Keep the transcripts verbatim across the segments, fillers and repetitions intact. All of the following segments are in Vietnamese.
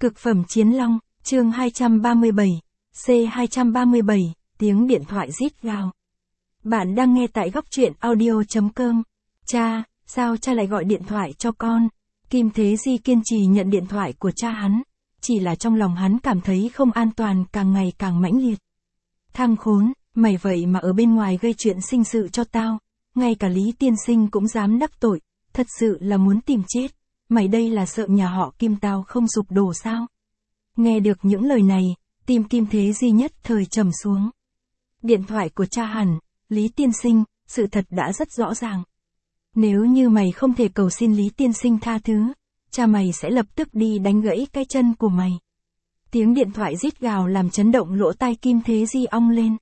Cực phẩm chiến long, chương hai trăm ba mươi bảy, C hai trăm ba mươi bảy, tiếng điện thoại rít gào. Bạn đang nghe tại góc truyện audio chấm com. Cha, sao cha lại gọi điện thoại cho con? Kim Thế Di kiên trì nhận điện thoại của cha hắn. Chỉ là trong lòng hắn cảm thấy không an toàn càng ngày càng mãnh liệt. Thằng khốn, mày vậy mà ở bên ngoài gây chuyện sinh sự cho tao. Ngay cả Lý tiên sinh cũng dám đắc tội. Thật sự là muốn tìm chết. Mày đây là sợ nhà họ Kim tao không sụp đổ sao? Nghe được những lời này, tim Kim Thế Di nhất thời trầm xuống. Điện thoại của cha hẳn, Lý tiên sinh, sự thật đã rất rõ ràng. Nếu như mày không thể cầu xin Lý tiên sinh tha thứ, cha mày sẽ lập tức đi đánh gãy cái chân của mày. Tiếng điện thoại rít gào làm chấn động lỗ tai Kim Thế Di ong lên.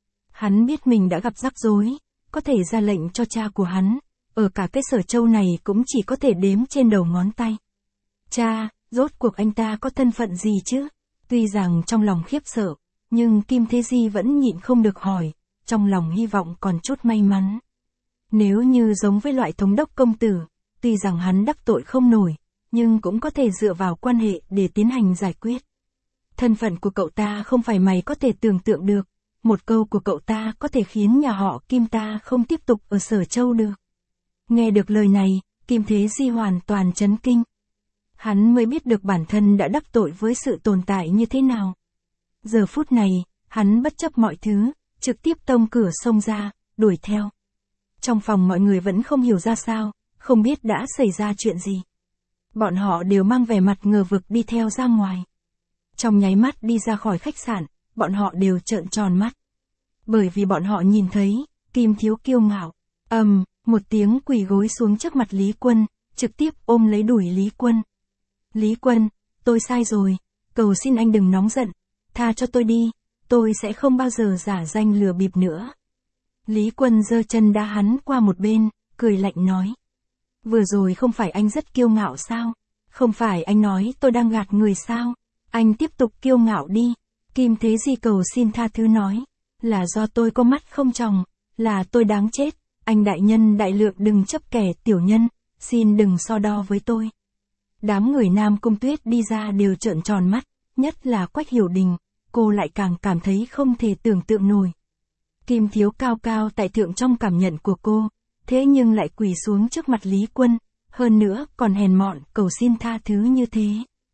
Hắn biết mình đã gặp rắc rối, có thể ra lệnh cho cha của hắn, ở cả cái Sở Châu này cũng chỉ có thể đếm trên đầu ngón tay. Cha, rốt cuộc anh ta có thân phận gì chứ? Tuy rằng trong lòng khiếp sợ, nhưng Kim Thế Di vẫn nhịn không được hỏi, trong lòng hy vọng còn chút may mắn. Nếu như giống với loại thống đốc công tử, tuy rằng hắn đắc tội không nổi, nhưng cũng có thể dựa vào quan hệ để tiến hành giải quyết. Thân phận của cậu ta không phải mày có thể tưởng tượng được, một câu của cậu ta có thể khiến nhà họ Kim ta không tiếp tục ở Sở Châu được. Nghe được lời này, Kim Thế Di hoàn toàn chấn kinh. Hắn mới biết được bản thân đã đắc tội với sự tồn tại như thế nào. Giờ phút này, hắn bất chấp mọi thứ, trực tiếp tông cửa xông ra, đuổi theo. Trong phòng mọi người vẫn không hiểu ra sao, không biết đã xảy ra chuyện gì. Bọn họ đều mang vẻ mặt ngờ vực đi theo ra ngoài. Trong nháy mắt đi ra khỏi khách sạn, bọn họ đều trợn tròn mắt. Bởi vì bọn họ nhìn thấy, Kim Thiếu kiêu ngạo, ầm, um, một tiếng quỳ gối xuống trước mặt Lý Quân, trực tiếp ôm lấy đùi Lý Quân. Lý Quân, tôi sai rồi, cầu xin anh đừng nóng giận, tha cho tôi đi, tôi sẽ không bao giờ giả danh lừa bịp nữa. Lý Quân giơ chân đá hắn qua một bên, cười lạnh nói. Vừa rồi không phải anh rất kiêu ngạo sao? Không phải anh nói tôi đang gạt người sao? Anh tiếp tục kiêu ngạo đi. Kim Thế Di cầu xin tha thứ nói. Là do tôi có mắt không tròng, là tôi đáng chết. Anh đại nhân đại lượng đừng chấp kẻ tiểu nhân, xin đừng so đo với tôi. Đám người Nam Cung Tuyết đi ra đều trợn tròn mắt, nhất là Quách Hiểu Đình, cô lại càng cảm thấy không thể tưởng tượng nổi. Kim Thiếu cao cao tại thượng trong cảm nhận của cô, thế nhưng lại quỳ xuống trước mặt Lý Quân, hơn nữa còn hèn mọn cầu xin tha thứ như thế.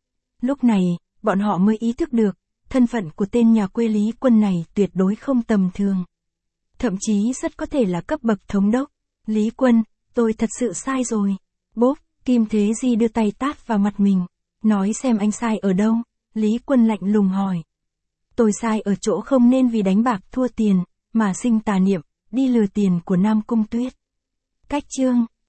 Lúc này, bọn họ mới ý thức được, thân phận của tên nhà quê Lý Quân này tuyệt đối không tầm thường. Thậm chí rất có thể là cấp bậc thống đốc. Lý Quân, tôi thật sự sai rồi. Bốp, Kim Thế Di đưa tay tát vào mặt mình, nói xem anh sai ở đâu. Lý Quân lạnh lùng hỏi. Tôi sai ở chỗ không nên vì đánh bạc thua tiền, mà sinh tà niệm, đi lừa tiền của Nam Cung Tuyết. Cách chương